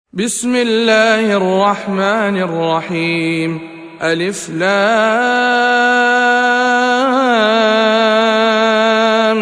بسم الله الرحمن الرحيم. ألف لام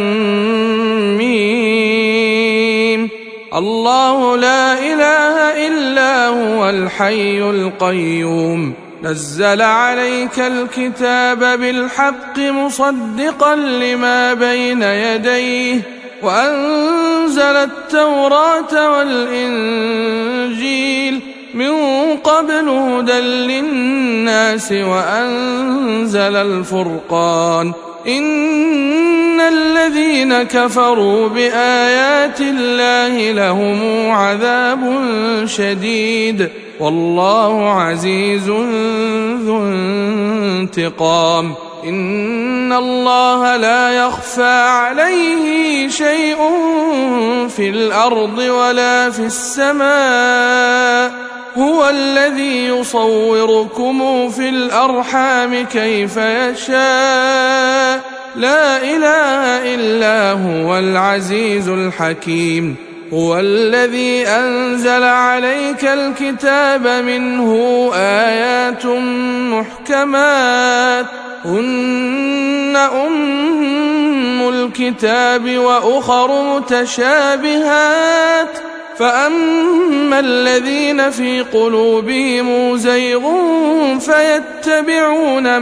ميم. الله لا إله إلا هو الحي القيوم، نزل عليك الكتاب بالحق مصدقا لما بين يديه، وأنزل التوراة والإنجيل من قبل هدى للناس، وأنزل الفرقان. إن الذين كفروا بآيات الله لهم عذاب شديد، والله عزيز ذو انتقام. إن الله لا يخفى عليه شيء في الأرض ولا في السماء، هو الذي يصوركم في الأرحام كيف يشاء، لا إله إلا هو العزيز الحكيم. هو الذي أنزل عليك الكتاب منه آيات محكمات هن أم الكتاب وأخر متشابهات، فأما الذين في قلوبهم زيغ فيتبعون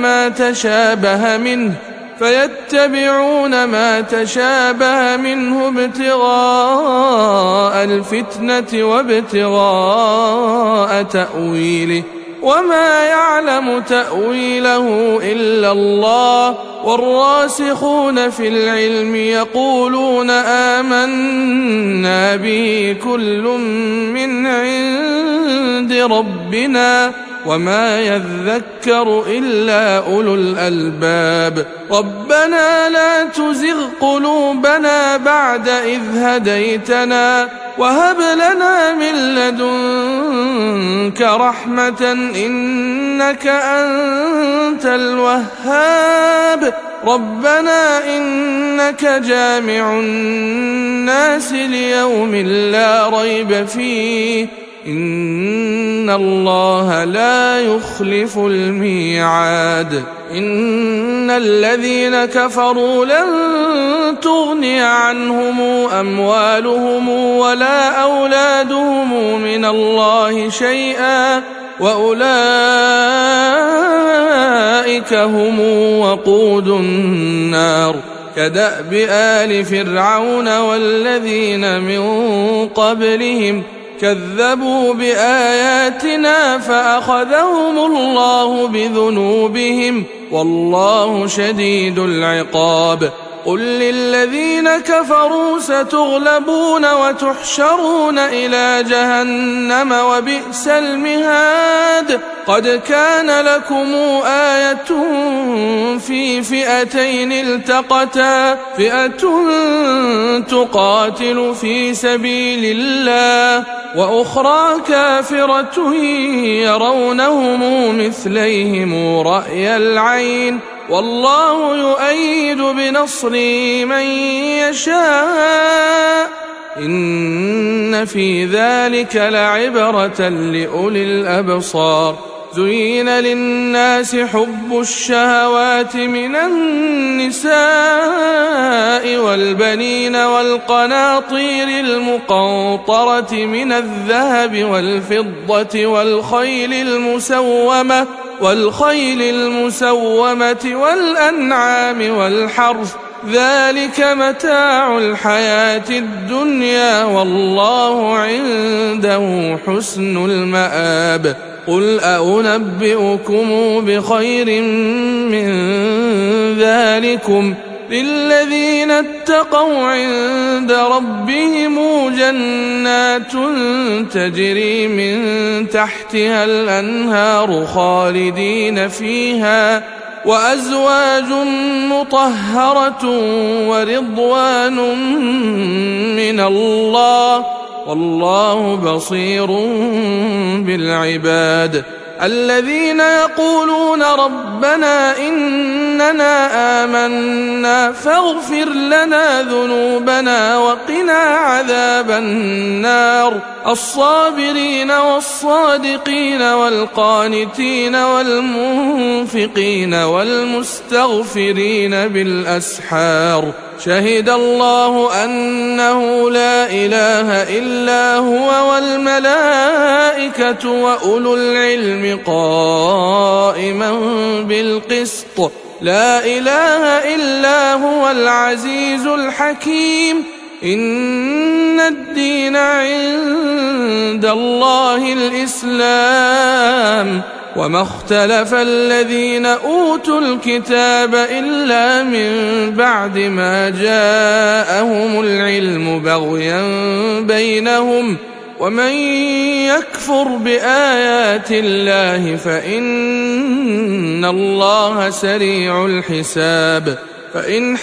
ما تشابه منه ابتغاء الفتنة وابتغاء تأويله، وما يعلم تأويله إلا الله. والراسخون في العلم يقولون آمنا به كل من عند ربنا، وما يذكر إلا أولو الألباب. ربنا لا تزغ قلوبنا بعد إذ هديتنا، وهب لنا من لدنك رحمة إنك أنت الوهاب. ربنا إنك جامع الناس ليوم لا ريب فيه، إن الله لا يخلف الميعاد. إن الذين كفروا لن تغني عنهم أموالهم ولا أولادهم من الله شيئا، وأولئك هم وقود النار، كدأب آل فرعون والذين من قبلهم كذبوا بآياتنا فأخذهم الله بذنوبهم، والله شديد العقاب. قل للذين كفروا ستغلبون وتحشرون إلى جهنم وبئس المهاد. قد كان لكم آية في فئتين التقتا، فئة تقاتل في سبيل الله وأخرى كافرة يرونهم مثليهم رأي العين، والله يؤيد بنصره من يشاء. إن في ذلك لعبرة لأولي الأبصار. زين للناس حب الشهوات من النساء والبنين والقناطير المقنطرة من الذهب والفضة والخيل المسومة والأنعام والحرث، ذلك متاع الحياة الدنيا، والله عنده حسن المآب. قل أنبئكم بخير من ذلكم للذين اتقوا عند ربهم جنات تجري من تحتها الأنهار خالدين فيها، وأزواج مطهرة ورضوان من الله، والله بصير بالعباد. الذين يقولون ربنا إننا آمنا فاغفر لنا ذنوبنا وقنا عذاب النار الصابرين والصادقين والقانتين والمنفقين والمستغفرين بالأسحار شهد الله أنه لا إله إلا هو والملائكة وأولو العلم قائما بالقسط لا إله إلا هو العزيز الحكيم إن الدين عند الله الإسلام وما اختلف الذين أوتوا الكتاب إلا من بعد ما جاءهم العلم بغيا بينهم ومن يكفر بآيات الله فإن الله سريع الحساب فإن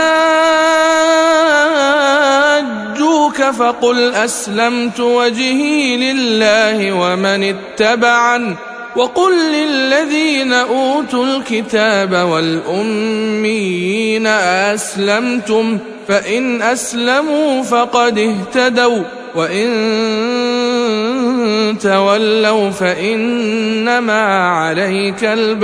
حاجوك فقل أسلمت وجهي لله ومن اتبعن وقل للذين أوتوا الكتاب والأميين أسلمتم فإن أسلموا فقد اهتدوا وإن تولوا فإنما عليك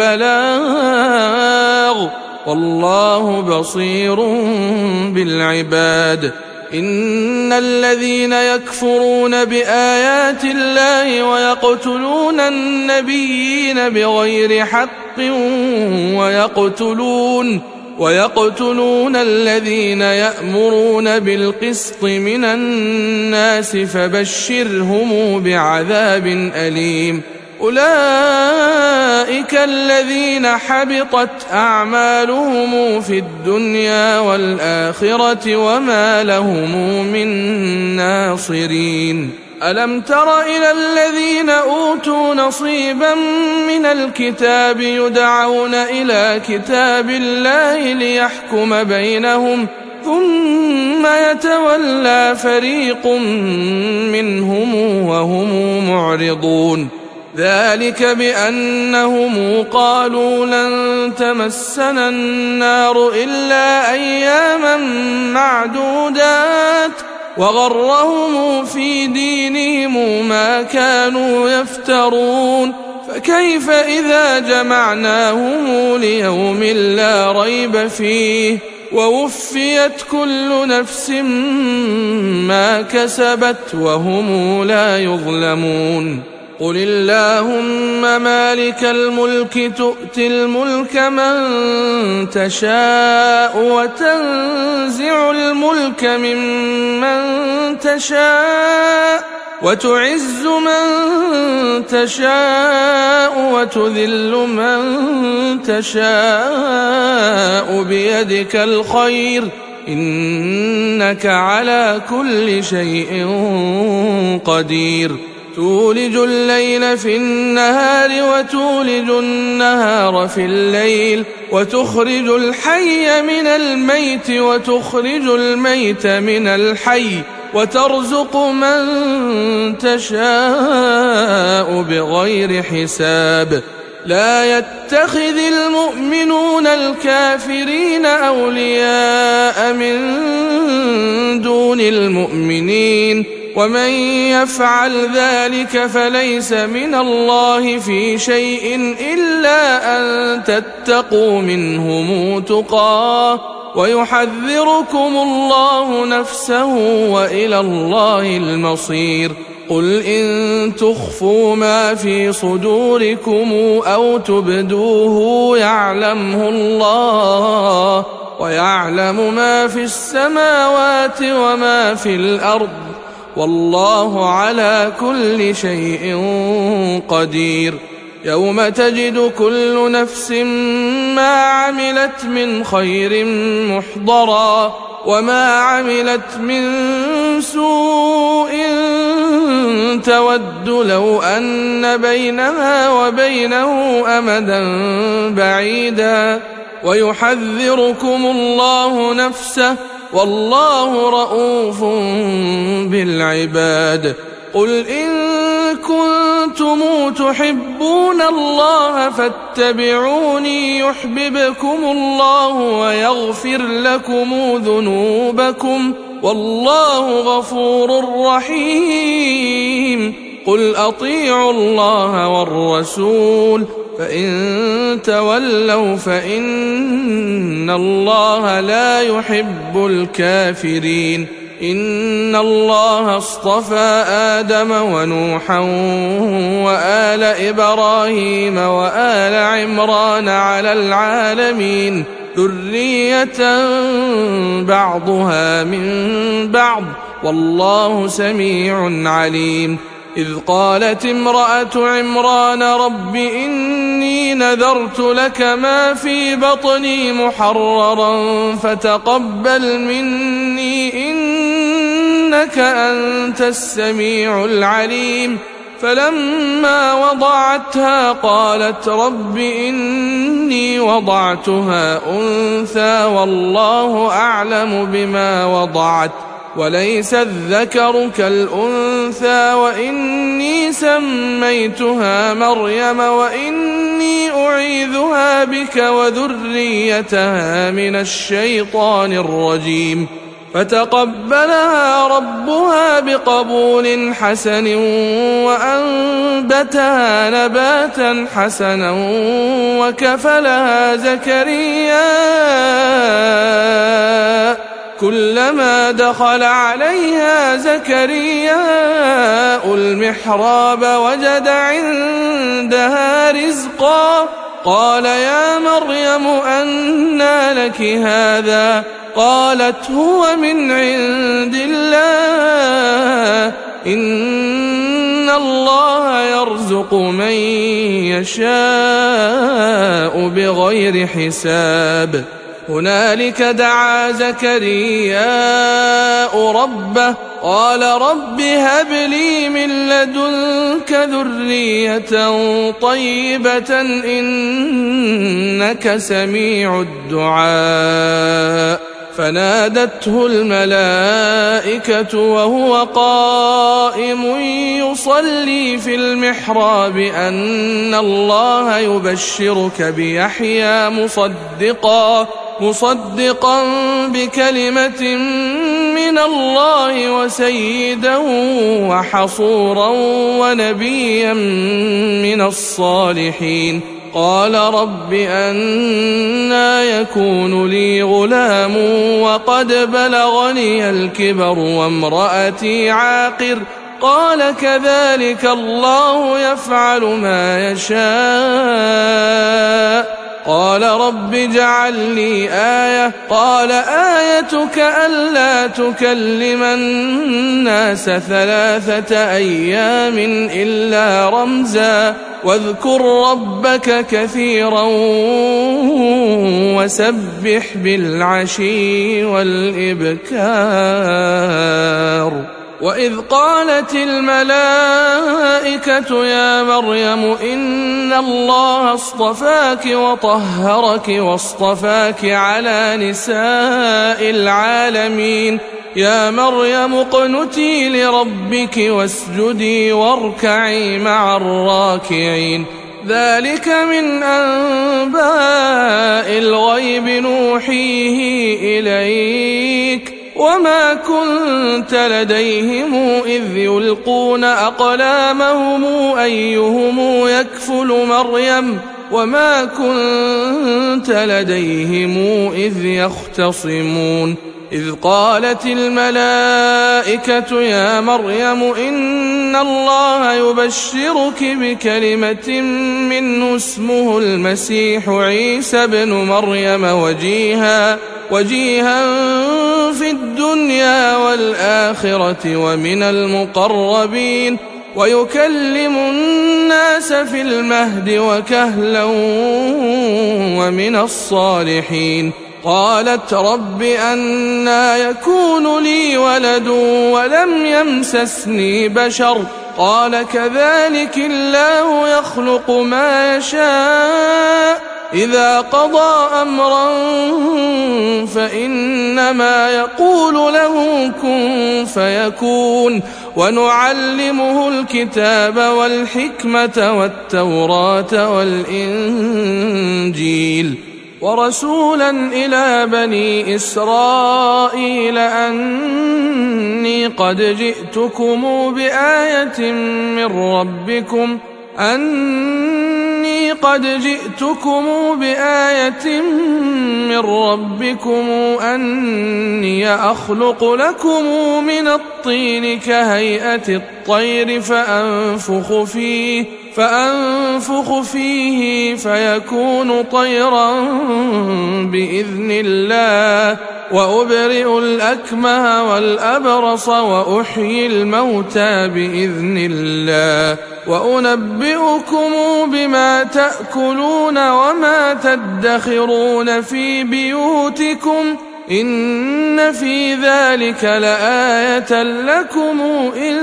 البلاغ والله بصير بالعباد إن الذين يكفرون بآيات الله ويقتلون النبيين بغير حق ويقتلون الذين يأمرون بالقسط من الناس فبشرهم بعذاب أليم أولئك الذين حبطت أعمالهم في الدنيا والآخرة وما لهم من ناصرين ألم تر إلى الذين أوتوا نصيبا من الكتاب يدعون إلى كتاب الله ليحكم بينهم ثم يتولى فريق منهم وهم معرضون ذلك بأنهم قالوا لن تمسنا النار إلا أياما معدودات وغرهم في دينهم ما كانوا يفترون فكيف إذا جمعناهم ليوم لا ريب فيه ووفيت كل نفس ما كسبت وهم لا يظلمون قل اللهم مالك الملك تؤتي الملك من تشاء وتنزع الملك ممن تشاء وتعز من تشاء وتذل من تشاء بيدك الخير إنك على كل شيء قدير تولج الليل في النهار وتولج النهار في الليل وتخرج الحي من الميت وتخرج الميت من الحي وترزق من تشاء بغير حساب لا يتخذ المؤمنون الكافرين أولياء من دون المؤمنين ومن يفعل ذلك فليس من الله في شيء إلا أن تتقوا منهم تقاه ويحذركم الله نفسه وإلى الله المصير قل إن تخفوا ما في صدوركم أو تبدوه يعلمه الله ويعلم ما في السماوات وما في الأرض والله على كل شيء قدير يوم تجد كل نفس ما عملت من خير محضرا وما عملت من سوء تود لو أن بينها وبينه أمدا بعيدا ويحذركم الله نفسه والله رءوف بالعباد قل إن كنتم كنتم تحبون الله فاتبعوني يحببكم الله ويغفر لكم ذنوبكم والله غفور رحيم. قل أطيعوا الله والرسول فإن تولوا فإن الله لا يحب الكافرين. إن الله اصطفى آدم ونوحا وآل إبراهيم وآل عمران على العالمين ذرية بعضها من بعض والله سميع عليم. إذ قالت امرأة عمران رب إني نذرت لك ما في بطني محررا فتقبل مني إنك أنت السميع العليم. فلما وضعتها قالت رب إني وضعتها أنثى والله أعلم بما وضعت وليس الذكر كالأنثى وإني سميتها مريم وإني أعيذها بك وذريتها من الشيطان الرجيم. فتقبلها ربها بقبول حسن وأنبتها نباتا حسنا وكفلها زكريا كلما دخل عليها زكرياء المحراب وجد عندها رزقا قال يا مريم أنى لك هذا قالت هو من عند الله إن الله يرزق من يشاء بغير حساب. هنالك دعا زكرياء ربه قال رب هب لي من لدنك ذرية طيبة إنك سميع الدعاء. فنادته الملائكة وهو قائم يصلي في المحراب أن الله يبشرك بيحيى مصدقا بكلمة من الله وسيدا وحصورا ونبيا من الصالحين. قال رب أنى يكون لي غلام وقد بلغني الكبر وامرأتي عاقر قال كذلك الله يفعل ما يشاء. قال رب اجعل لي آية قال آيتك ألا تكلم الناس 3 أيام إلا رمزا واذكر ربك كثيرا وسبح بالعشي والإبكار. وإذ قالت الملائكة يا مريم إن الله اصطفاك وطهرك واصطفاك على نساء العالمين يا مريم اقنتي لربك واسجدي واركعي مع الراكعين. ذلك من أنباء الغيب نوحيه إليك وما كنت لديهم إذ يلقون أقلامهم أيهم يكفل مريم وما كنت لديهم إذ يختصمون. إذ قالت الملائكة يا مريم إن الله يبشرك بكلمة منه اسمه المسيح عيسى بن مريم وجيها في الدنيا والآخرة ومن المقربين ويكلم الناس في المهد وكهلا ومن الصالحين. قالت رب أنى يكون لي ولد ولم يمسسني بشر قال كذلك الله يخلق ما يشاء إذا قضى أمرا فإنما يقول له كن فيكون. ونعلمه الكتاب والحكمة والتوراة والإنجيل، ورسولا إلى بني إسرائيل أني قد جئتكم بآية من ربكم أني أخلق لكم من الطين كهيئة الطير فأنفخ فيه فيكون طيرا بإذن الله، وأبرئ الأكمه والأبرص وأحيي الموتى بإذن الله، وأنبئكم بما تأكلون وما تدخرون في بيوتكم، إن في ذلك لآية لكم إن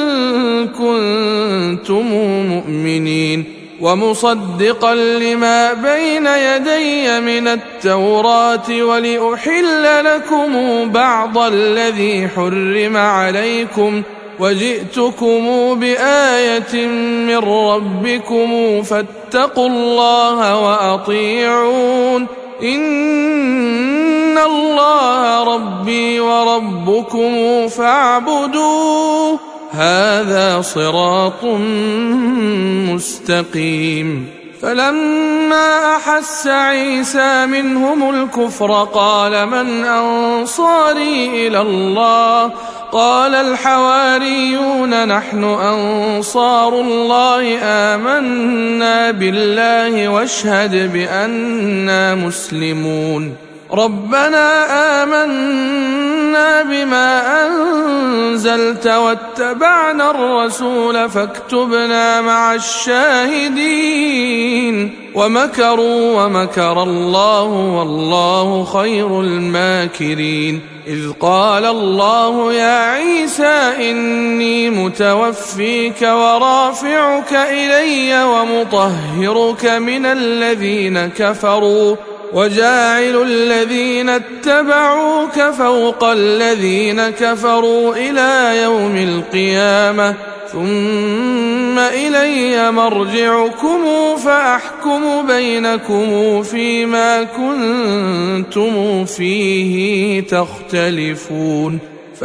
كنتم مؤمنين، ومصدقا لما بين يدي من التوراة ولأحل لكم بعض الذي حرم عليكم، وجئتكم بآية من ربكم فاتقوا الله وأطيعون، إن الله ربي وربكم فاعبدوه، هذا صراط مستقيم. فلما أحس عيسى منهم الكفر قال من أنصاري إلى الله؟ قال الحواريون نحن أنصار الله، آمنا بالله واشهد بأننا مسلمون. ربنا آمنا بما أنزلت واتبعنا الرسول فاكتبنا مع الشاهدين. ومكروا ومكر الله والله خير الماكرين. إذ قال الله يا عيسى إني متوفيك ورافعك إلي ومطهرك من الذين كفروا وجاعل الذين اتبعوك فوق الذين كفروا إلى يوم القيامة، ثم إلي مرجعكم فأحكم بينكم فيما كنتم فيه تختلفون.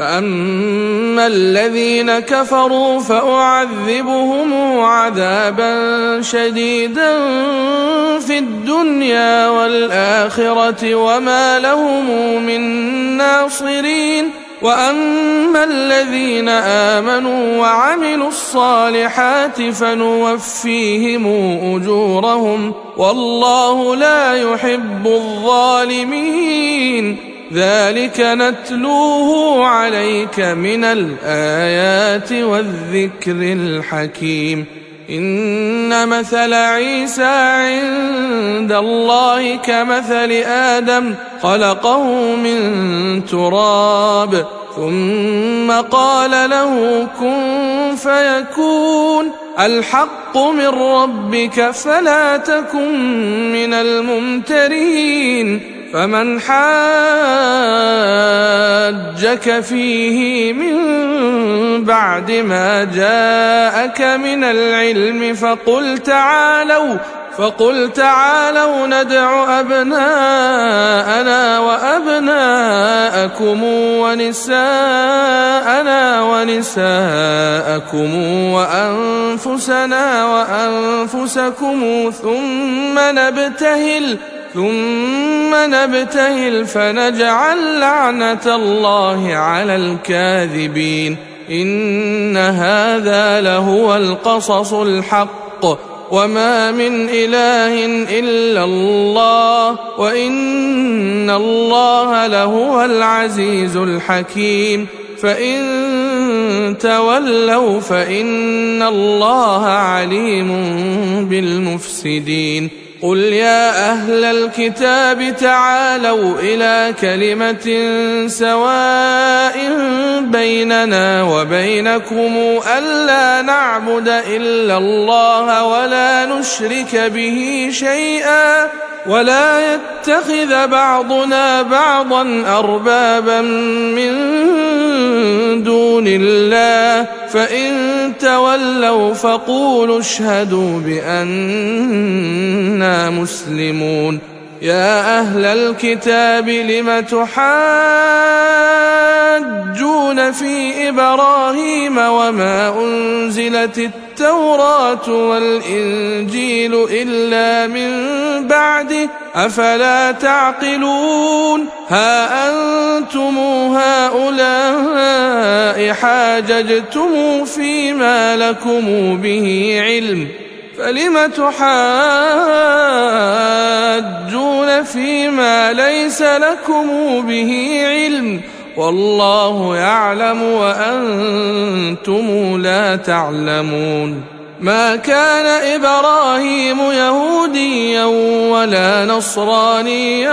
فأما الذين كفروا فأعذبهم عذابا شديدا في الدنيا والآخرة وما لهم من ناصرين. وأما الذين آمنوا وعملوا الصالحات فنوفيهم أجورهم والله لا يحب الظالمين. ذلك نتلوه عليك من الآيات والذكر الحكيم. إن مثل عيسى عند الله كمثل آدم خلقه من تراب ثم قال له كن فيكون. الحق من ربك فلا تكن من الممترين. فمن حاجك فيه من بعد ما جاءك من العلم فقل تعالوا ندع أبناءنا وأبناءكم ونساءنا ونساءكم وأنفسنا وأنفسكم ثم نبتهل فنجعل لعنة الله على الكاذبين. إن هذا لهو القصص الحق وما من إله إلا الله وإن الله لهو العزيز الحكيم. فإن تولوا فإن الله عليم بالمفسدين. قل يا أهل الكتاب تعالوا إلى كلمة سواء بيننا وبينكم ألا نعبد إلا الله ولا نشرك به شيئا ولا يتخذ بعضنا بعضا أربابا من دون الله فإن تولوا فقولوا اشهدوا بأننا مسلمون. يا أهل الكتاب لم تحاجون في إبراهيم وما أنزلت التوراة والإنجيل إلا من بعده أفلا تعقلون. ها أنتم هؤلاء حاججتم فيما لكم به علم فلم تحاجون فيما ليس لكم به علم والله يعلم وأنتم لا تعلمون. ما كان إبراهيم يهوديا ولا نصرانيا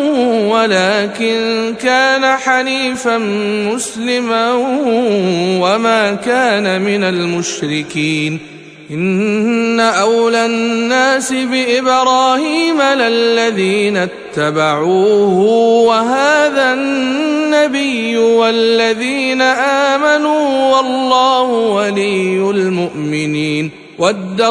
ولكن كان حنيفا مسلما وما كان من المشركين. إن أولى الناس بإبراهيم للذين اتبعوه وهذا النبي والذين آمنوا والله ولي المؤمنين. ودت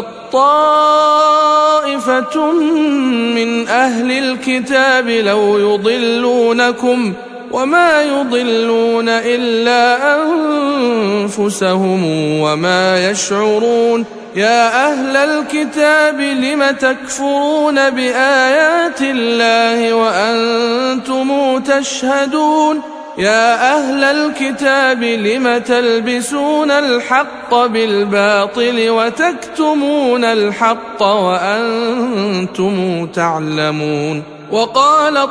طائفة من أهل الكتاب لو يضلونكم وما يضلون إلا أنفسهم وما يشعرون. يا أهل الكتاب لم تكفرون بآيات الله وأنتم تشهدون. يا أهل الكتاب لم تلبسون الحق بالباطل وتكتمون الحق وأنتم تعلمون. وقالت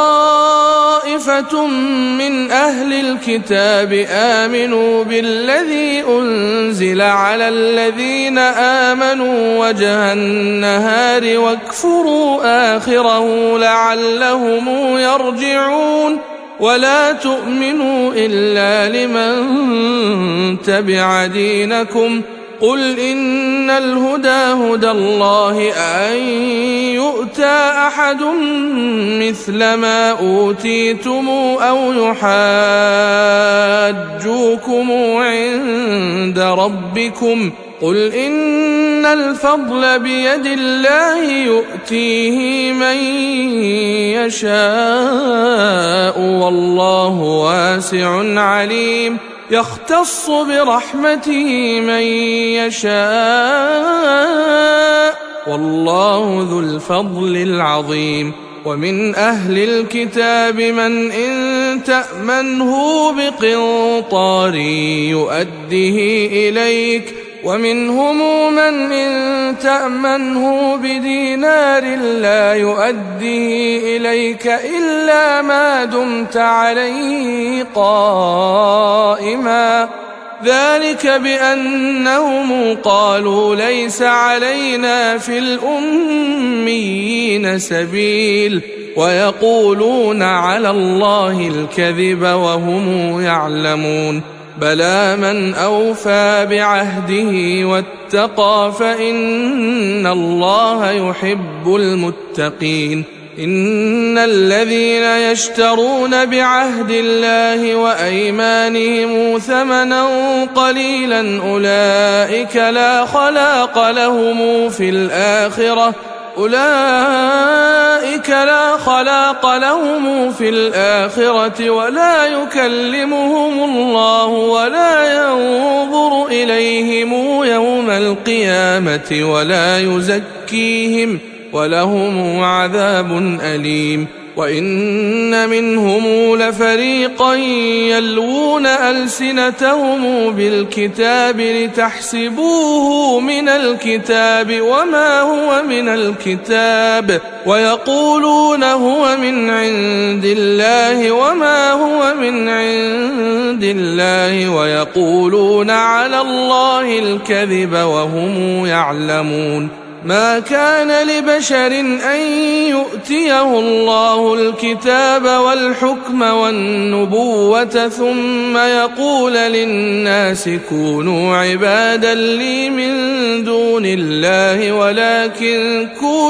طائفة من أهل الكتاب آمنوا بالذي أنزل على الذين آمنوا وجه النهار واكفروا آخره لعلهم يرجعون. ولا تؤمنوا إلا لمن تبع دينكم قل إن الهدى هدى الله أن يؤتى أحد مثل ما أوتيتم أو يحاجوكم عند ربكم قل إن الفضل بيد الله يؤتيه من يشاء والله واسع عليم. يختص برحمته من يشاء والله ذو الفضل العظيم. ومن أهل الكتاب من إن تأمنه بقنطار يؤده إليك ومنهم من إن تأمنه بدينار لا يؤديه إليك إلا ما دمت عليه قائما ذلك بأنهم قالوا ليس علينا في الأميين سبيل ويقولون على الله الكذب وهم يعلمون. بلى من أوفى بعهده واتقى فإن الله يحب المتقين. إن الذين يشترون بعهد الله وأيمانهم ثمنا قليلا أولئك لا خلاق لهم في الآخرة ولا يكلمهم الله ولا ينظر إليهم يوم القيامة ولا يزكيهم ولهم عذاب أليم. وإن منهم لفريقا يلوون ألسنتهم بالكتاب لتحسبوه من الكتاب وما هو من الكتاب ويقولون هو من عند الله وما هو من عند الله ويقولون على الله الكذب وهم يعلمون. ما كان لبشر أن يؤتيه الله الكتاب والحكم والنبوة ثم يقول للناس كونوا عبادا لي من دون دون الله ولكن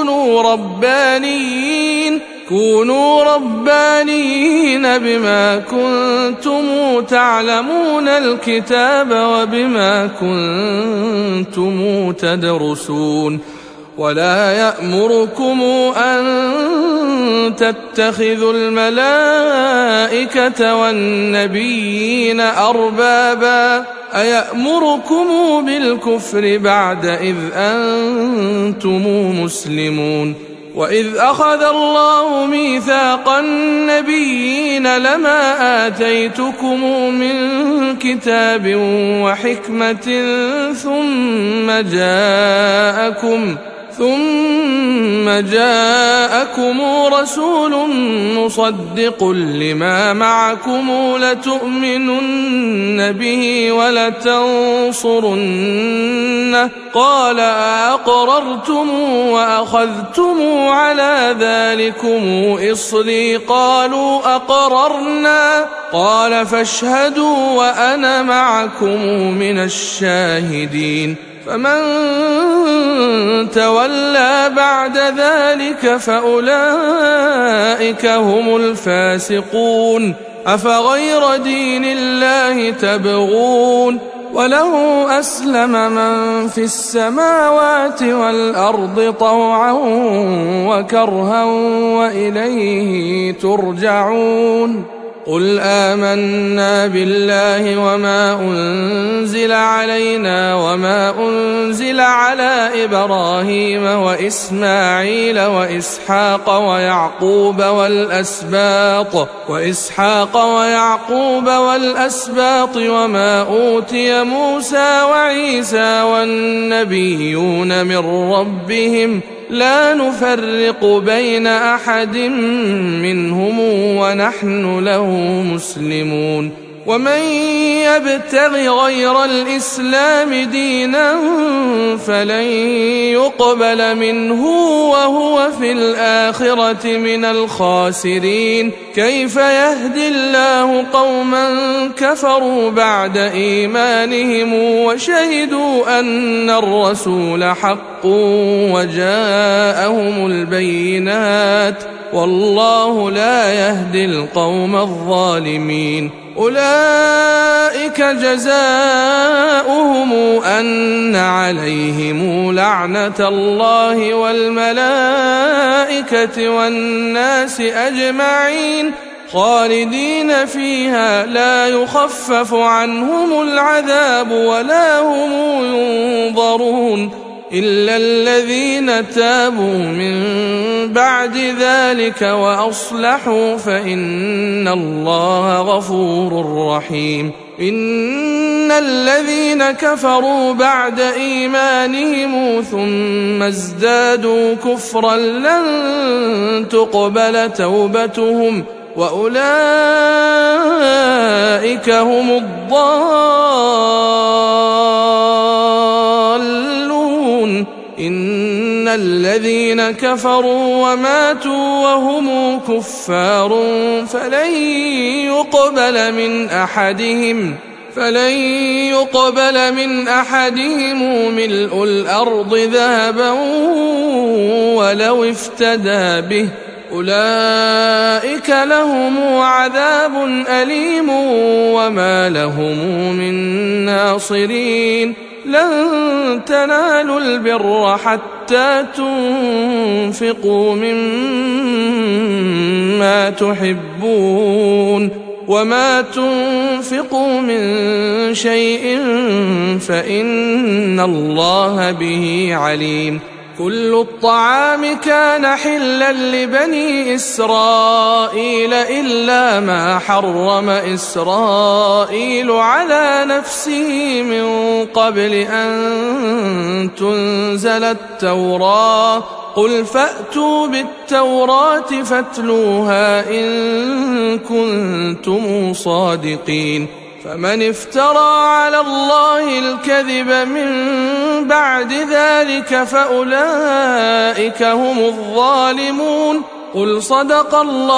كونوا ربانيين بما كنتم تعلمون الكتاب وبما كنتم تدرسون ولا يأمركم أن تتخذوا الملائكة والنبيين أربابا أيأمركم بالكفر بعد إذ أنتم مسلمون وإذ أخذ الله ميثاق النبيين لما آتيتكم من كتاب وحكمة ثم جاءكم رسول مصدق لما معكم لتؤمنن به ولتنصرنه قال أأقررتم وأخذتم على ذلكم إصري قالوا أقررنا قال فاشهدوا وأنا معكم من الشاهدين فمن تولى بعد ذلك فأولئك هم الفاسقون أفغير دين الله تبغون وله أسلم من في السماوات والأرض طوعا وكرها وإليه ترجعون قل آمنا بالله وما أنزل علينا وما أنزل على إبراهيم وإسماعيل وإسحاق ويعقوب والأسباط وما أوتي موسى وعيسى والنبيون من ربهم لا نفرق بين أحد منهم ونحن له مسلمون ومن يبتغ غير الإسلام دينا فلن يقبل منه وهو في الآخرة من الخاسرين كيف يهدي الله قوما كفروا بعد إيمانهم وشهدوا أن الرسول حق وجاءهم البينات والله لا يهدي القوم الظالمين أولئك جزاؤهم أن عليهم لعنة الله والملائكة والناس أجمعين خالدين فيها لا يخفف عنهم العذاب ولا هم ينظرون إلا الذين تابوا من بعد ذلك وأصلحوا فإن الله غفور رحيم إن الذين كفروا بعد إيمانهم ثم ازدادوا كفرا لن تقبل توبتهم وأولئك هم الضالون إن الذين كفروا وماتوا وهم كفار فلن يقبل من أحدهم ملء الأرض ذهبا ولو افتدى به أولئك لهم عذاب أليم وما لهم من ناصرين لن تنالوا البر حتى تنفقوا مما تحبون وما تنفقوا من شيء فإن الله به عليم كل الطعام كان حلا لبني إسرائيل إلا ما حرم إسرائيل على نفسه من قبل أن تنزل التوراة قل فأتوا بالتوراة فاتلوها إن كنتم صادقين فمن افترى على الله الكذب من بعد ذلك فأولئك هم الظالمون قل صدق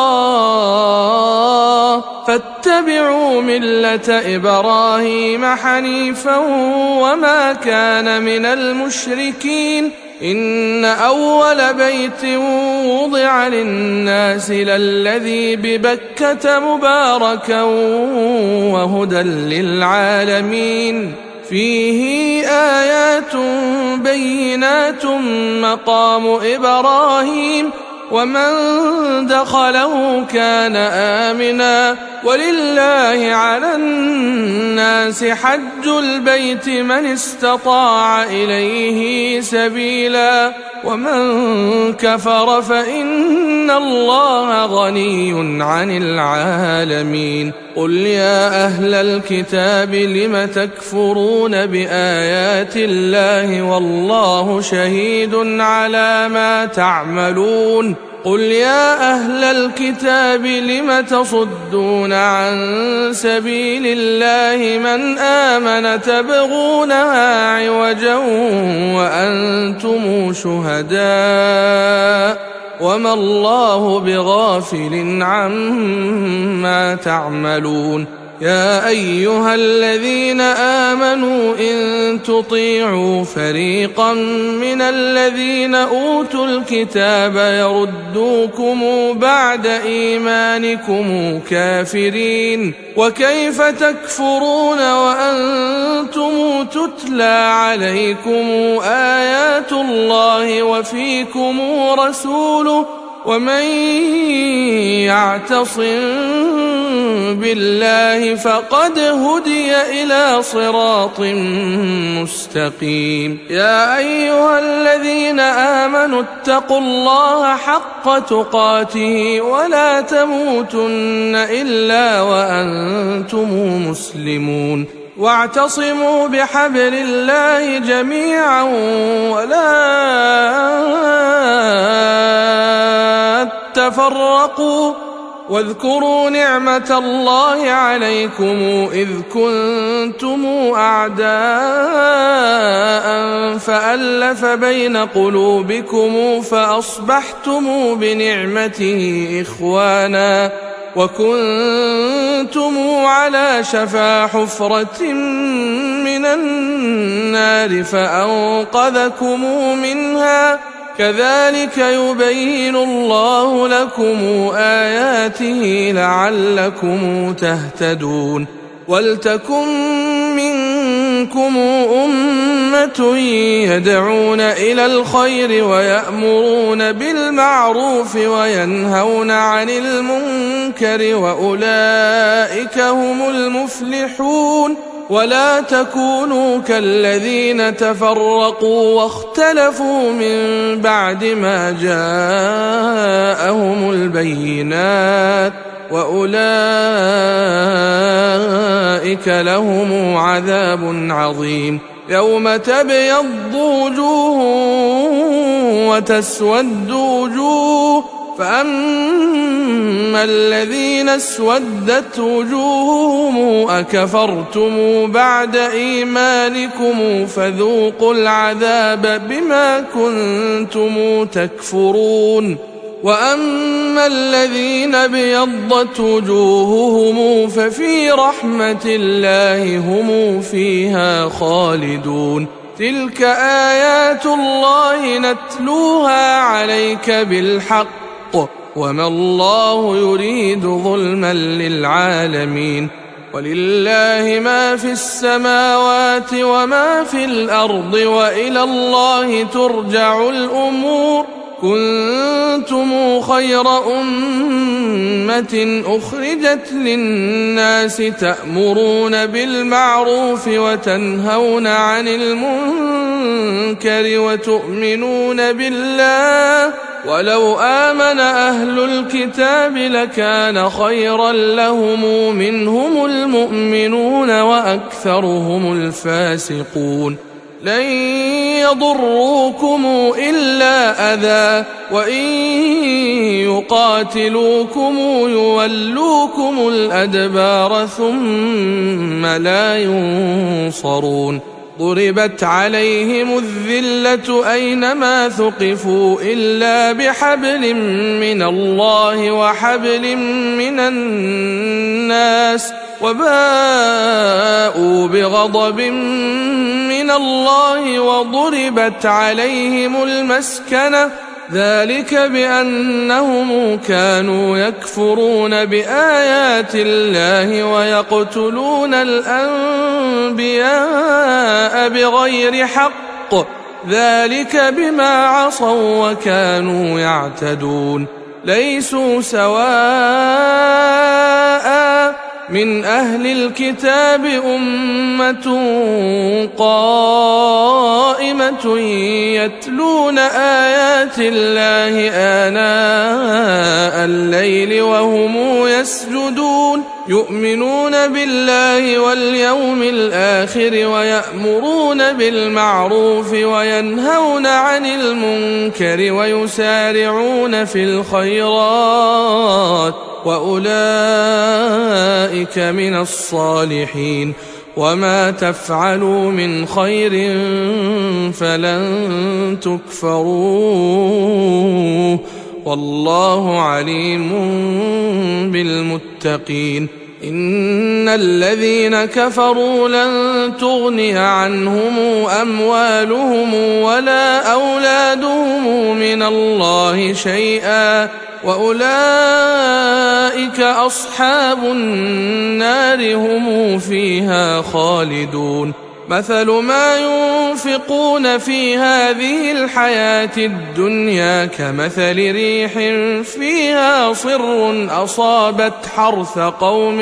الله. فاتبعوا ملة إبراهيم حنيفا وما كان من المشركين. إن أول بيت وضع للناس للذي ببكة مباركا وهدى للعالمين فيه آيات بينات مقام إبراهيم ومن دخله كان آمنا ولله على الناس حج البيت من استطاع إليه سبيلا ومن كفر فإن الله غني عن العالمين. قل يا أهل الكتاب لم تكفرون بآيات الله والله شهيد على ما تعملون. قل يا أهل الكتاب لم تصدون عن سبيل الله من آمن تبغونها عوجا وأنتم شهداء وما الله بغافل عما تعملون. يا أيها الذين آمنوا إن تطيعوا فريقا من الذين أوتوا الكتاب يردوكم بعد إيمانكم كافرين وكيف تكفرون وأنتم تتلى عليكم آيات الله وفيكم رسوله ومن يعتصم بالله فقد هدي إلى صراط مستقيم. يا أيها الذين آمنوا اتقوا الله حق تقاته ولا تموتن إلا وأنتم مسلمون. واعتصموا بحبل الله جميعا ولا تفرقوا واذكروا نعمة الله عليكم إذ كنتم أعداء فألف بين قلوبكم فأصبحتم بنعمته إخوانا وكنتم على شفا حفرة من النار فأنقذكم منها كذلك يبين الله لكم آياته لعلكم تهتدون. ولتكن منكم أمة يدعون إلى الخير ويأمرون بالمعروف وينهون عن المنكر وأولئك هم المفلحون. ولا تكونوا كالذين تفرقوا واختلفوا من بعد ما جاءهم البينات وأولئك لهم عذاب عظيم. يوم تبيض وجوه وتسود وجوه فأما الذين اسودت وجوههم أكفرتم بعد إيمانكم فذوقوا العذاب بما كنتم تكفرون. وأما الذين ابيضت وجوههم ففي رحمة الله هم فيها خالدون. تلك آيات الله نتلوها عليك بالحق وما الله يريد ظلما للعالمين. ولله ما في السماوات وما في الأرض وإلى الله ترجع الأمور. كنتم خير أمة أخرجت للناس تأمرون بالمعروف وتنهون عن المنكر وتؤمنون بالله ولو آمن أهل الكتاب لكان خيرا لهم منهم المؤمنون وأكثرهم الفاسقون. لن يضروكم إلا أذى وإن يقاتلوكم يولوكم الأدبار ثم لا ينصرون. ضربت عليهم الذلة أينما ثقفوا إلا بحبل من الله وحبل من الناس وباءوا بغضب من الله وضربت عليهم المسكنة ذلك بأنهم كانوا يكفرون بآيات الله ويقتلون الأنبياء بغير حق ذلك بما عصوا وكانوا يعتدون ليسوا سواء من أهل الكتاب أمة قائمة يتلون آيات الله آناء الليل وهم يسجدون يؤمنون بالله واليوم الآخر ويأمرون بالمعروف وينهون عن المنكر ويسارعون في الخيرات وأولئك من الصالحين وما تفعلوا من خير فلن تكفروه والله عليم بالمتقين إن الذين كفروا لن تغني عنهم أموالهم ولا أولادهم من الله شيئا وأولئك أصحاب النار هم فيها خالدون مثل ما ينفقون في هذه الحياة الدنيا كمثل ريح فيها صر أصابت حرث قوم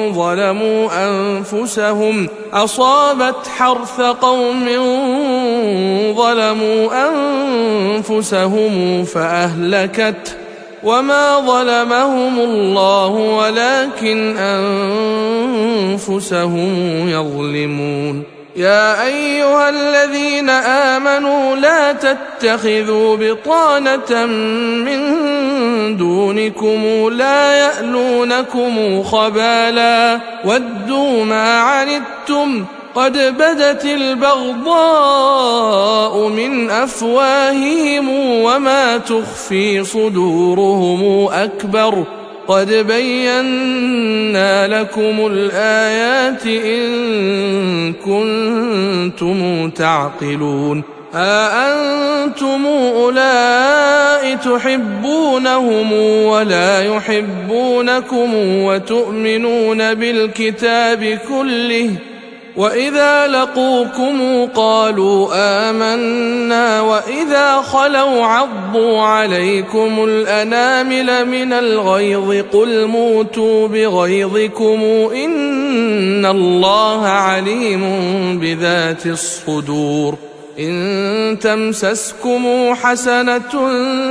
ظلموا أنفسهم فأهلكته وما ظلمهم الله ولكن أنفسهم يظلمون يا أيها الذين آمنوا لا تتخذوا بطانة من دونكم لا يألونكم خبالا ودوا ما عنتم قد بدت البغضاء من أفواههم وما تخفي صدورهم أكبر قد بينا لكم الآيات إن كنتم تعقلون أأنتم أولئك تحبونهم ولا يحبونكم وتؤمنون بالكتاب كله وإذا لقوكم قالوا آمنا وإذا خلوا عضوا عليكم الأنامل من الغيظ قل موتوا بغيظكم إن الله عليم بذات الصدور إن تمسسكم حسنة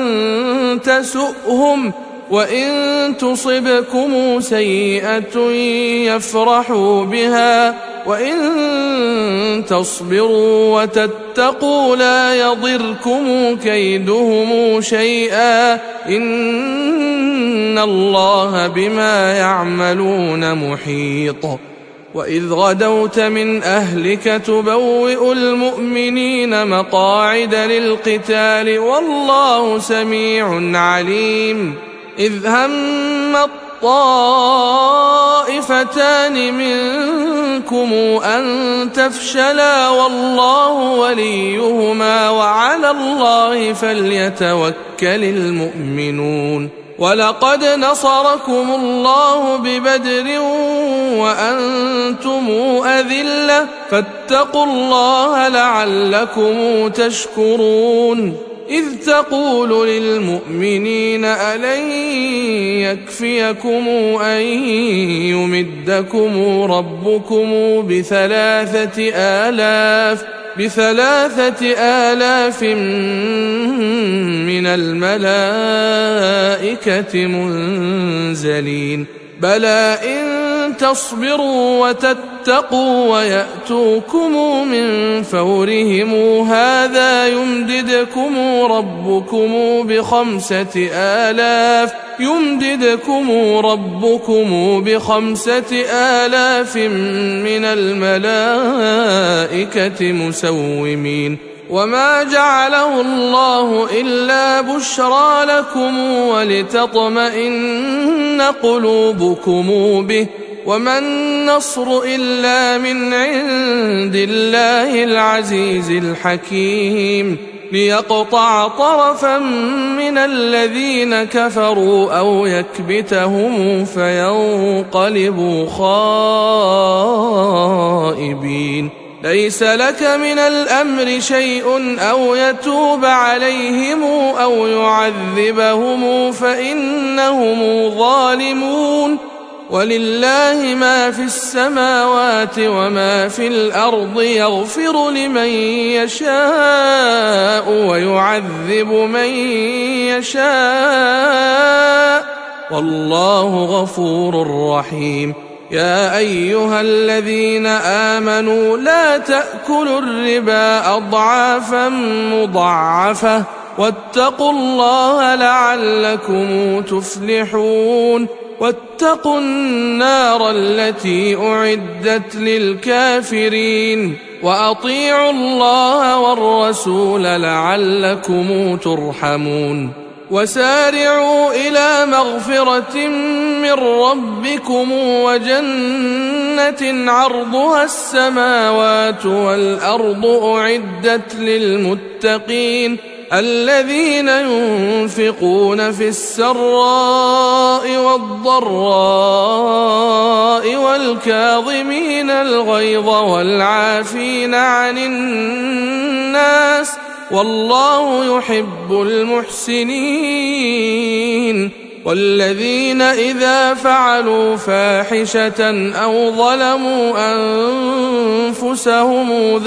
تسؤهم وإن تصبكم سيئة يفرحوا بها وإن تصبروا وتتقوا لا يضركم كيدهم شيئا إن الله بما يعملون محيط وإذ غدوت من أهلك تبوئ المؤمنين مقاعد للقتال والله سميع عليم إذ هم الطائفتان منكم أن تفشلا والله وليهما وعلى الله فليتوكل المؤمنون ولقد نصركم الله ببدر وأنتم أذلة فاتقوا الله لعلكم تشكرون إذ تقول للمؤمنين ألن يكفيكم أن يمدكم ربكم بثلاثة آلاف من الملائكة منزلين بلى إن تصبروا وتتقوا ويأتوكم من فورهم هذا يمددكم ربكم ب5,000 من الملائكة مسومين وما جعله الله إلا بشرى لكم ولتطمئن قلوبكم به وما النصر إلا من عند الله العزيز الحكيم ليقطع طرفا من الذين كفروا أو يكبتهم فينقلبوا خائبين ليس لك من الأمر شيء أو يتوب عليهم أو يعذبهم فإنهم ظالمون ولله ما في السماوات وما في الأرض يغفر لمن يشاء ويعذب من يشاء والله غفور رحيم يا أيها الذين آمنوا لا تأكلوا الربا أضعافا مضاعفة واتقوا الله لعلكم تفلحون واتقوا النار التي أعدت للكافرين وأطيعوا الله والرسول لعلكم ترحمون وسارعوا إلى مغفرة من ربكم وجنة عرضها السماوات والأرض أعدت للمتقين الذين ينفقون في السراء والضراء والكاظمين الغيظ والعافين عن الناس والله يحب المحسنين والذين إذا فعلوا فاحشة أو ظلموا أنفسهم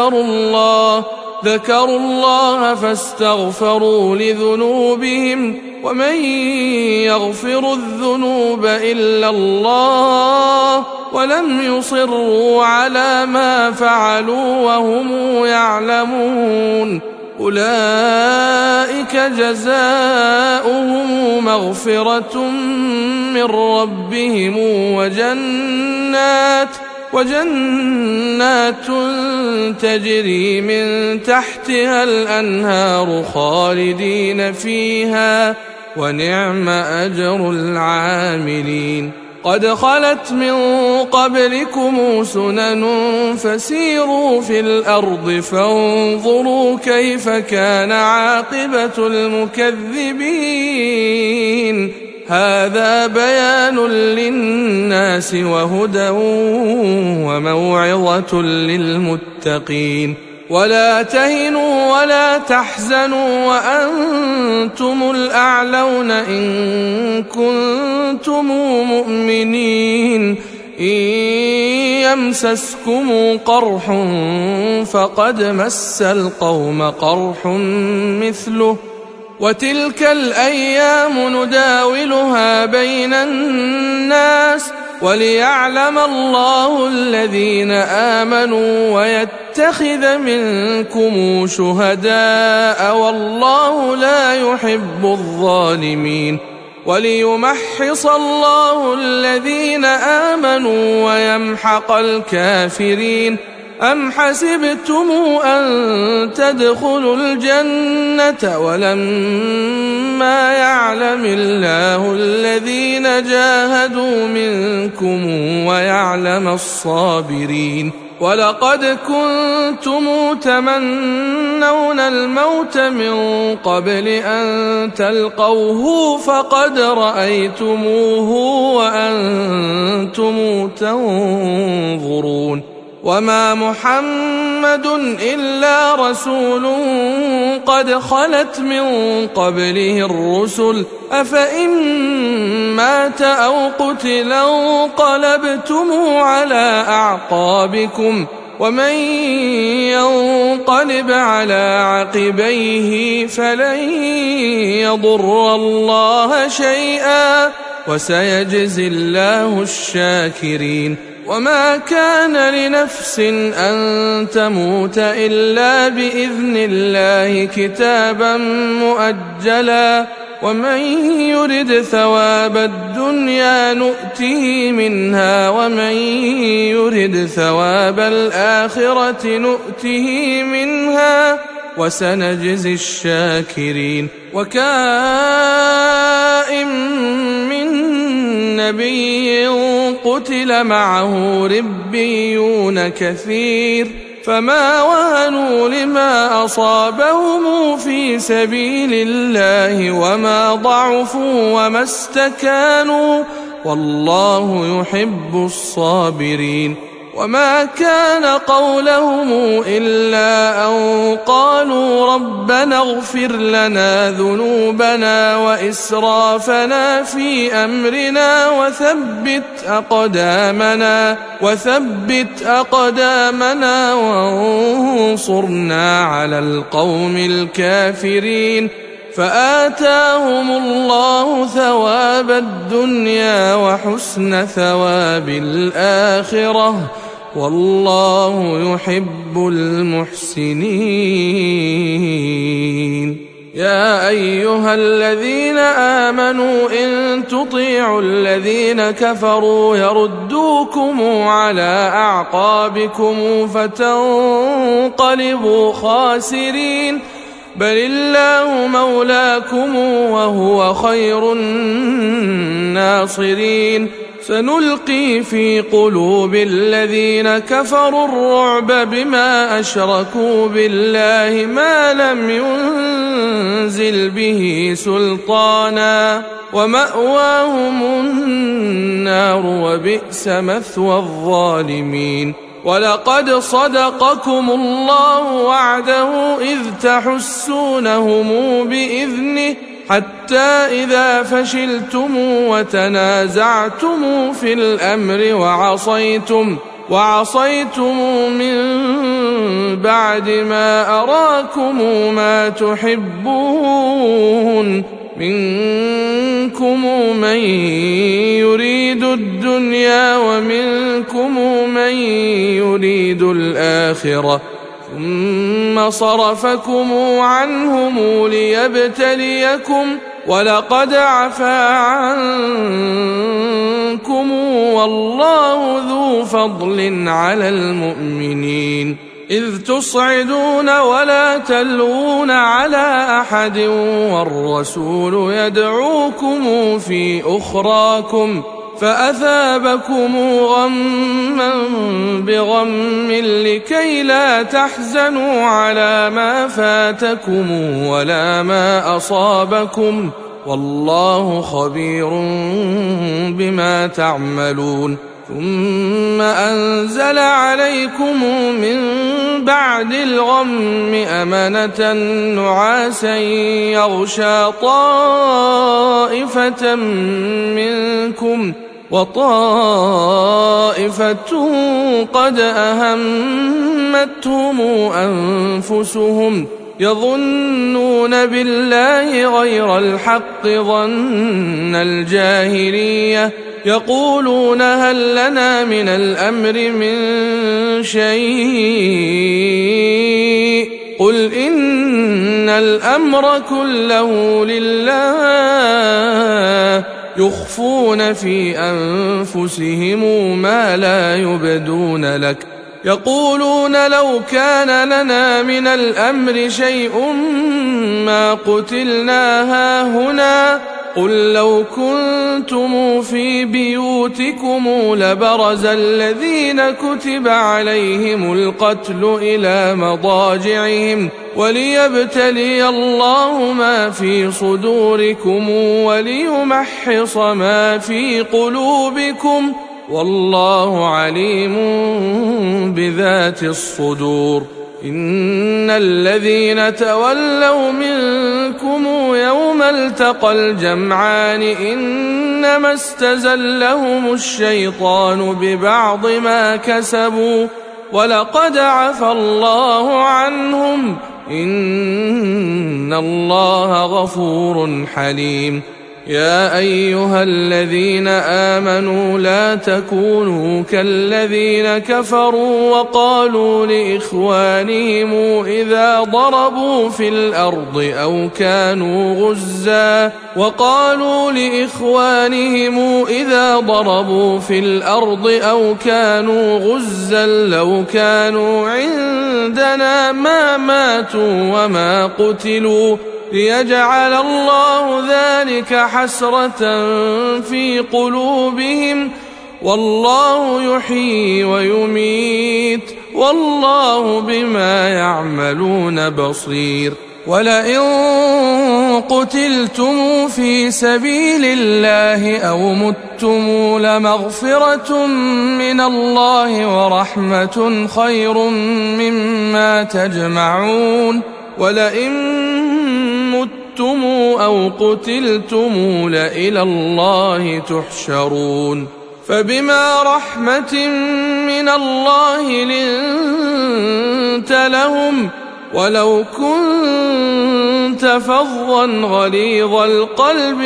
ذكروا الله فاستغفروا لذنوبهم ومن يغفر الذنوب إلا الله ولم يصروا على ما فعلوا وهم يعلمون أولئك جزاؤهم مغفرة من ربهم وجنات تجري من تحتها الأنهار خالدين فيها ونعم أجر العاملين قد خلت من قبلكم سنن فسيروا في الأرض فانظروا كيف كان عاقبة المكذبين هذا بيان للناس وهدى وموعظة للمتقين ولا تهنوا ولا تحزنوا وأنتم الأعلون إن كنتم مؤمنين إن يمسسكم قرح فقد مس القوم قرح مثله وتلك الأيام نداولها بين الناس وليعلم الله الذين آمنوا ويتخذ منكم شهداء والله لا يحب الظالمين وليمحص الله الذين آمنوا ويمحق الكافرين أم حسبتم أن تدخلوا الجنة ولما يعلم الله الذين جاهدوا منكم ويعلم الصابرين ولقد كنتم تمنون الموت من قبل أن تلقوه فقد رأيتموه وأنتم تنظرون وما محمد إلا رسول قد خلت من قبله الرسل أفإن مات أو قتل انقلبتم على أعقابكم ومن ينقلب على عقبيه فلن يضر الله شيئا وسيجزي الله الشاكرين. وما كان لنفس أن تموت إلا بإذن الله كتابا مؤجلا ومن يرد ثواب الدنيا نؤته منها ومن يرد ثواب الآخرة نؤته منها وسنجزي الشاكرين. وكائن من نبي قتل معه ربيون كثير فما وهنوا لما أصابهم في سبيل الله وما ضعفوا وما استكانوا والله يحب الصابرين. وما كان قولهم إلا أن قالوا ربنا اغفر لنا ذنوبنا وإسرافنا في أمرنا وثبت أقدامنا وانصرنا على القوم الكافرين. فآتاهم الله ثواب الدنيا وحسن ثواب الآخرة والله يحب المحسنين. يا أيها الذين آمنوا إن تطيعوا الذين كفروا يردوكم على أعقابكم فتنقلبوا خاسرين بل الله مولاكم وهو خير الناصرين. سنلقي في قلوب الذين كفروا الرعب بما أشركوا بالله ما لم ينزل به سلطانا ومأواهم النار وبئس مثوى الظالمين. ولقد صدقكم الله وعده إذ تحسونهم بإذنه حتى إذا فشلتم وتنازعتم في الأمر وعصيتم من بعد ما أراكم ما تحبون منكم من يريد الدنيا ومنكم من يريد الآخرة ثم صرفكم عنهم ليبتليكم ولقد عفا عنكم والله ذو فضل على المؤمنين. إذ تصعدون ولا تلوون على أحد والرسول يدعوكم في أخراكم فأثابكم غما بغم لكي لا تحزنوا على ما فاتكم ولا ما أصابكم والله خبير بما تعملون. ثم أنزل عليكم من بعد الغم أمنة نعاسا يغشى طائفة منكم وطائفة قد أهمتهم أنفسهم يظنون بالله غير الحق ظن الجاهلية يقولون هل لنا من الأمر من شيء قل إن الأمر كله لله يخفون في أنفسهم ما لا يبدون لك يقولون لو كان لنا من الأمر شيء ما قتلنا هاهنا قل لو كنتم في بيوتكم لبرز الذين كتب عليهم القتل إلى مضاجعهم وليبتلي الله ما في صدوركم وليمحص ما في قلوبكم والله عليم بذات الصدور. إن الذين تولوا منكم يوم التقى الجمعان إنما استزلهم الشيطان ببعض ما كسبوا ولقد عفا الله عنهم إن الله غفور حليم. يا أيها الذين آمنوا لا تكونوا كالذين كفروا وقالوا لإخوانهم إذا ضربوا في الأرض أو كانوا غزا لو كانوا عندنا ما ماتوا وما قتلوا ليجعل الله ذلك حسرة في قلوبهم والله يحيي ويميت والله بما يعملون بصير. ولئن قتلتم في سبيل الله أو متم لمغفرة من الله ورحمة خير مما تجمعون. ولئن متم أو قتلتم لإلى الله تحشرون. فبما رحمة من الله لنت لهم ولو كنت فظا غليظ القلب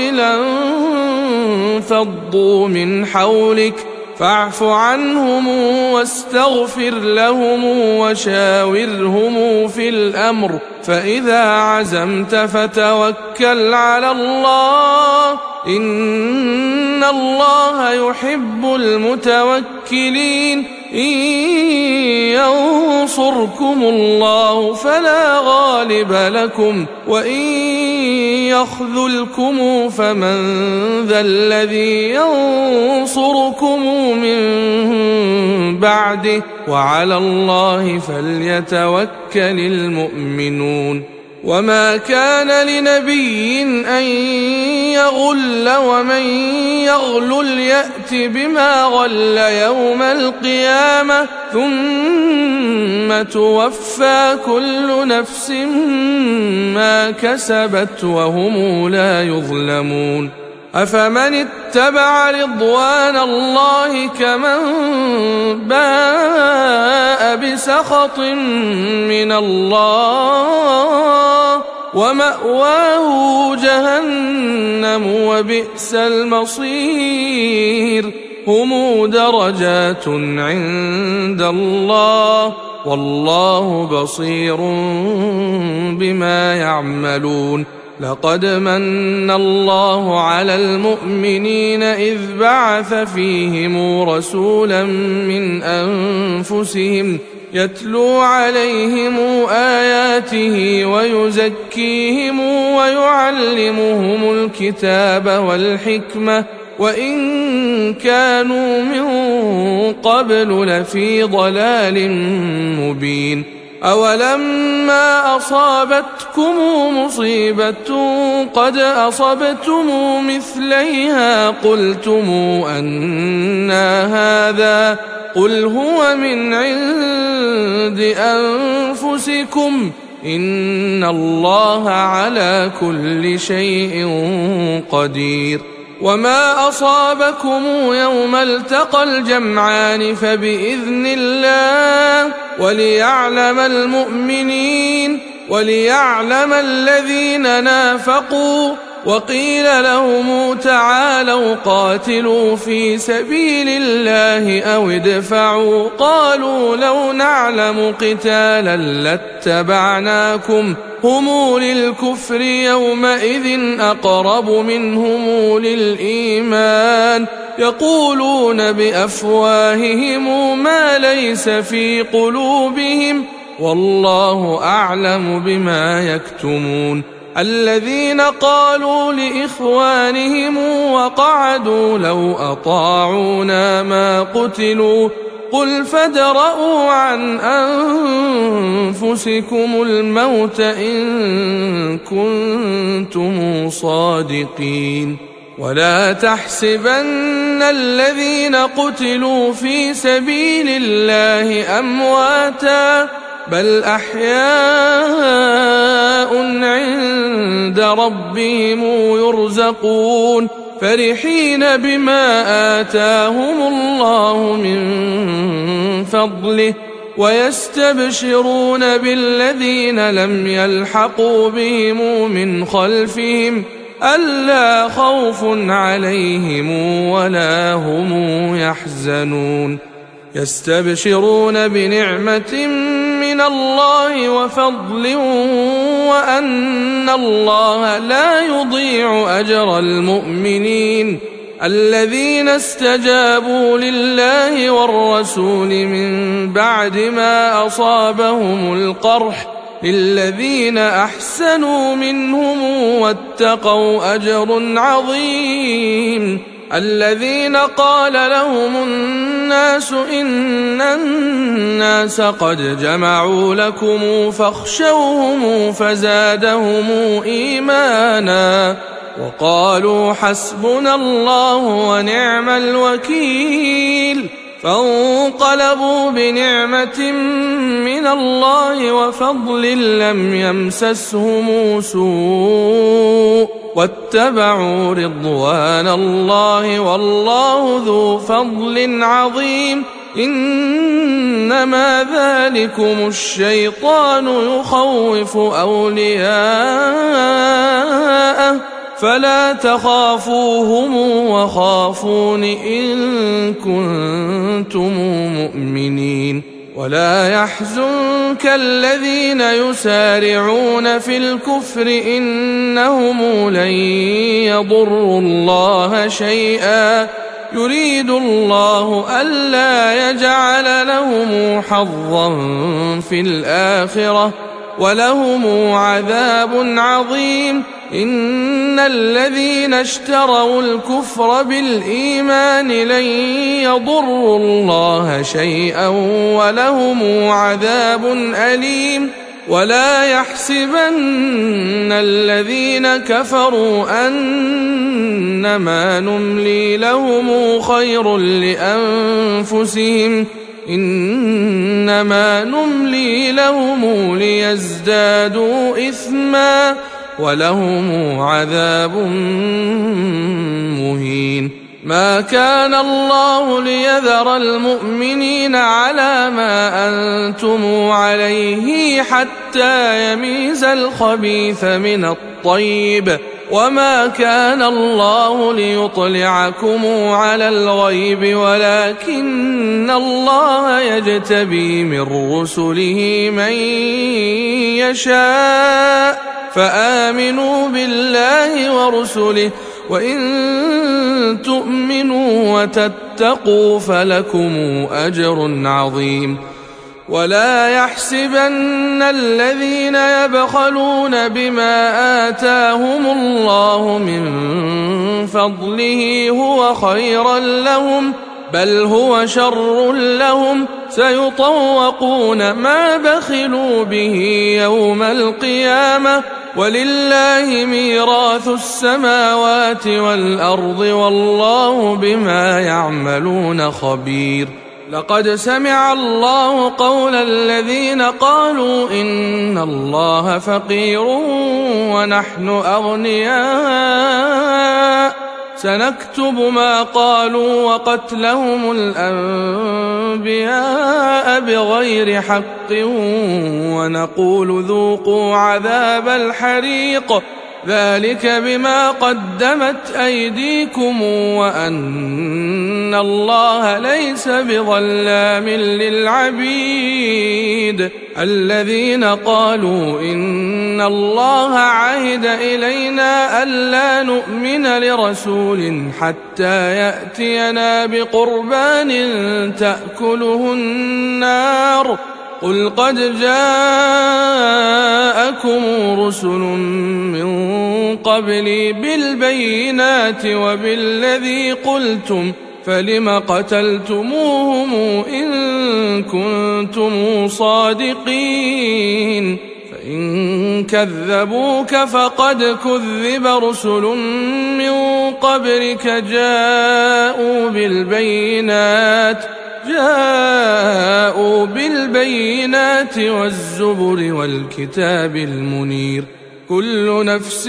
لانفضوا من حولك فاعف عنهم واستغفر لهم وشاورهم في الأمر فإذا عزمت فتوكل على الله إن الله يحب المتوكلين. إن ينصركم الله فلا غالب لكم وإن يخذلكم فمن ذا الذي ينصركم من بعده وعلى الله فليتوكل المؤمنون. وما كان لنبي أن يغل ومن يغلل يأت بما غل يوم القيامة ثم توفى كل نفس ما كسبت وهم لا يظلمون. أفمن اتبع رضوان الله كمن باء بسخط من الله ومأواه جهنم وبئس المصير. هم درجات عند الله والله بصير بما يعملون. لقد من الله على المؤمنين إذ بعث فيهم رسولا من أنفسهم يتلو عليهم آياته ويزكيهم ويعلمهم الكتاب والحكمة وإن كانوا من قبل لفي ضلال مبين. أولما أصابتكم مصيبة قد أصبتم مثليها قلتم أنى هذا قل هو من عند أنفسكم إن الله على كل شيء قدير. وما أصابكم يوم التقى الجمعان فبإذن الله وليعلم المؤمنين وليعلم الذين نافقوا. وقيل لهم تعالوا قاتلوا في سبيل الله أو ادفعوا قالوا لو نعلم قتالا لاتبعناكم هم للكفر يومئذ أقرب منهم للإيمان يقولون بأفواههم ما ليس في قلوبهم والله أعلم بما يكتمون. الذين قالوا لإخوانهم وقعدوا لو أطاعونا ما قتلوا قل فادرءوا عن أنفسكم الموت إن كنتم صادقين. ولا تحسبن الذين قتلوا في سبيل الله أمواتا بل أحياء عند ربهم يرزقون فرحين بما آتاهم الله من فضله ويستبشرون بالذين لم يلحقوا بهم من خلفهم ألا خوف عليهم ولا هم يحزنون يستبشرون بنعمة من الله وفضل وأن الله لا يضيع أجر المؤمنين الذين استجابوا لله والرسول من بعد ما أصابهم القرح للذين أحسنوا منهم واتقوا أجر عظيم الذين قال لهم الناس إن الناس قد جمعوا لكم فاخشوهم فزادهم إيمانا وقالوا حسبنا الله ونعم الوكيل فانقلبوا بنعمة من الله وفضل لم يمسسهم سوء واتبعوا رضوان الله والله ذو فضل عظيم إنما ذلكم الشيطان يخوف أولياءه فلا تخافوهم وخافون إن كنتم مؤمنين ولا يحزنك الذين يسارعون في الكفر إنهم لن يضروا الله شيئا يريد الله ألا يجعل لهم حظا في الآخرة ولهم عذاب عظيم إن الذين اشتروا الكفر بالإيمان لن يضروا الله شيئا ولهم عذاب أليم ولا يحسبن الذين كفروا أنما نملي لهم خير لأنفسهم إنما نملي لهم ليزدادوا إثما ولهم عذاب مهين ما كان الله ليذر المؤمنين على ما أنتم عليه حتى يميز الخبيث من الطيب وما كان الله ليطلعكم على الغيب ولكن الله يجتبي من رسله من يشاء فآمنوا بالله ورسله وإن تؤمنوا وتتقوا فلكم أجر عظيم ولا يحسبن الذين يبخلون بما آتاهم الله من فضله هو خيرا لهم بل هو شر لهم سيطوقون ما بخلوا به يوم القيامة ولله ميراث السماوات والأرض والله بما يعملون خبير لقد سمع الله قول الذين قالوا إن الله فقير ونحن أغنياء سنكتب ما قالوا وقتلهم الأنبياء بغير حق ونقول ذوقوا عذاب الحريق ذلك بما قدمت أيديكم وأن الله ليس بظلام للعبيد الذين قالوا إن الله عهد إلينا ألا نؤمن لرسول حتى يأتينا بقربان تأكله النار قل قد جاءكم رسل من قبلي بالبينات وبالذي قلتم فلم قتلتموهم إن كنتم صادقين فإن كذبوك فقد كذب رسل من قبلك جاءوا بالبينات والزبر والكتاب المنير كل نفس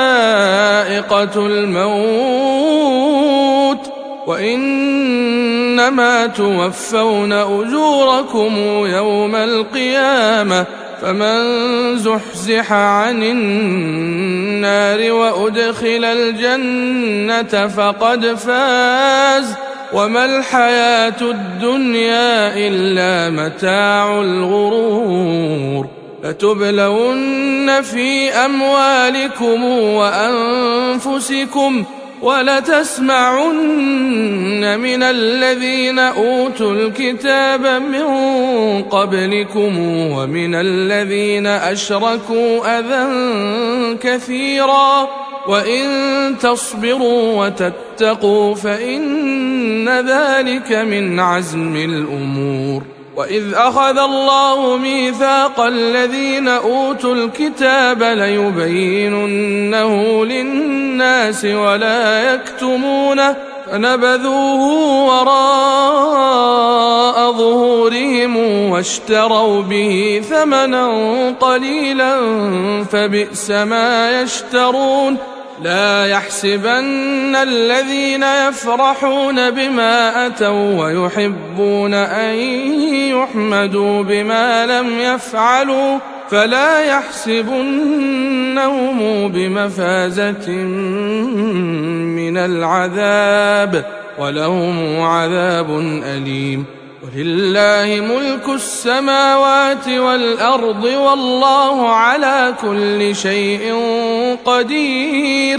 ذائقة الموت وإن إنما توفون أجوركم يوم القيامة فمن زحزح عن النار وأدخل الجنة فقد فاز وما الحياة الدنيا إلا متاع الغرور لتبلون في أموالكم وأنفسكم ولتسمعن من الذين أوتوا الكتاب من قبلكم ومن الذين أشركوا أذى كثيرا وإن تصبروا وتتقوا فإن ذلك من عزم الأمور وإذ أخذ الله ميثاق الذين أوتوا الكتاب ليبيننه للناس ولا يكتمونه فنبذوه وراء ظهورهم واشتروا به ثمنا قليلا فبئس ما يشترون لا يحسبن الذين يفرحون بما أتوا ويحبون أن يحمدوا بما لم يفعلوا فلا يحسبنهم بمفازة من العذاب ولهم عذاب أليم ولله ملك السماوات والأرض والله على كل شيء قدير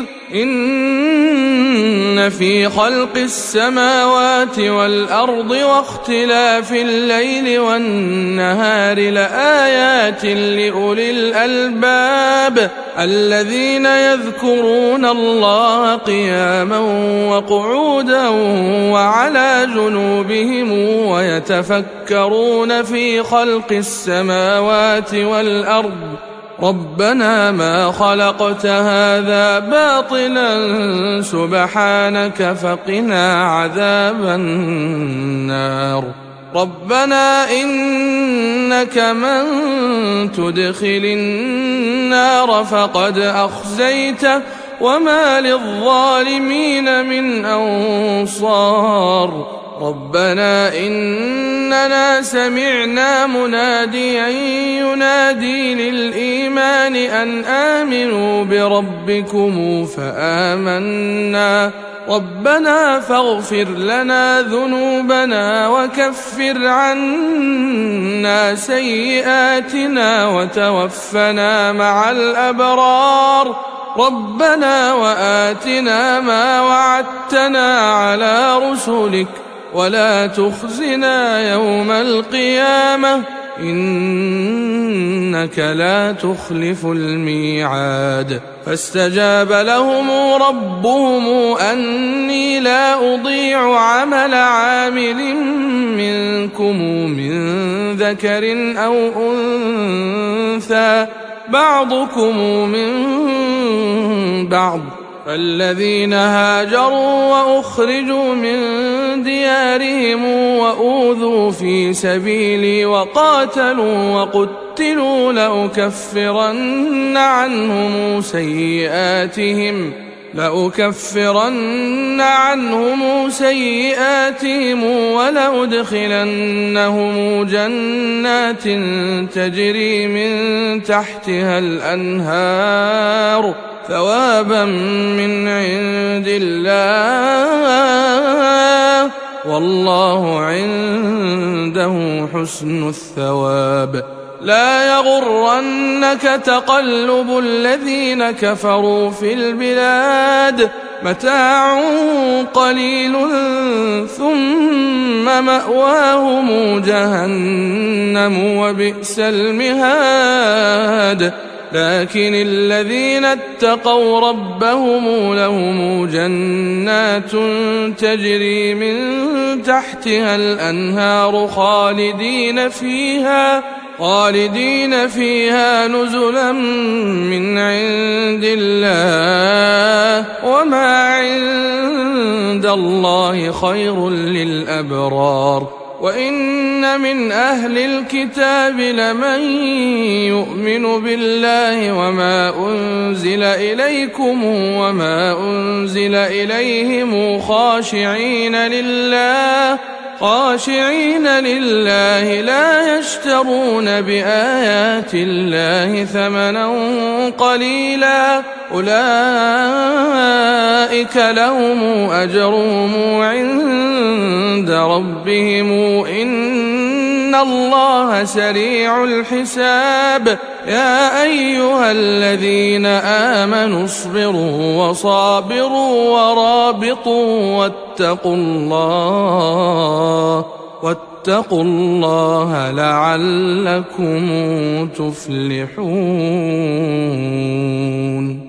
إن في خلق السماوات والأرض واختلاف الليل والنهار لآيات لأولي الألباب الذين يذكرون الله قياما وقعودا وعلى جنوبهم ويتفكرون في خلق السماوات والأرض ربنا ما خلقت هذا باطلا سبحانك فقنا عذاب النار ربنا إنك من تدخل النار فقد أخزيته وما للظالمين من أنصار ربنا إننا سمعنا مناديا ينادي للإيمان أن آمنوا بربكم فآمنا ربنا فاغفر لنا ذنوبنا وكفر عنا سيئاتنا وتوفنا مع الأبرار ربنا وآتنا ما وعدتنا على رسلك ولا تخزنا يوم القيامة إنك لا تخلف الميعاد فاستجاب لهم ربهم أني لا أضيع عمل عامل منكم من ذكر أو أنثى بعضكم من بعض فالذين هاجروا وأخرجوا من ديارهم وأوذوا في سبيلي وقاتلوا وقتلوا لأكفرن عنهم سيئاتهم ولأدخلنهم جنات تجري من تحتها الأنهار ثوابا من عند الله والله عنده حسن الثواب لا يغرنك تقلب الذين كفروا في البلاد متاع قليل ثم مأواهم جهنم وبئس المهاد لكن الذين اتقوا ربهم لهم جنات تجري من تحتها الأنهار خالدين فيها نزلا من عند الله وما عند الله خير للأبرار وإن من أهل الكتاب لمن يؤمن بالله وما أنزل إليكم وما أنزل إليهم خاشعين لله لا يشترون بآيات الله ثمنا قليلا أولئك لهم أجرهم عند ربهم إن الله سريع الحساب يا أيها الذين آمنوا اصبروا وصابروا ورابطوا واتقوا الله لعلكم تفلحون.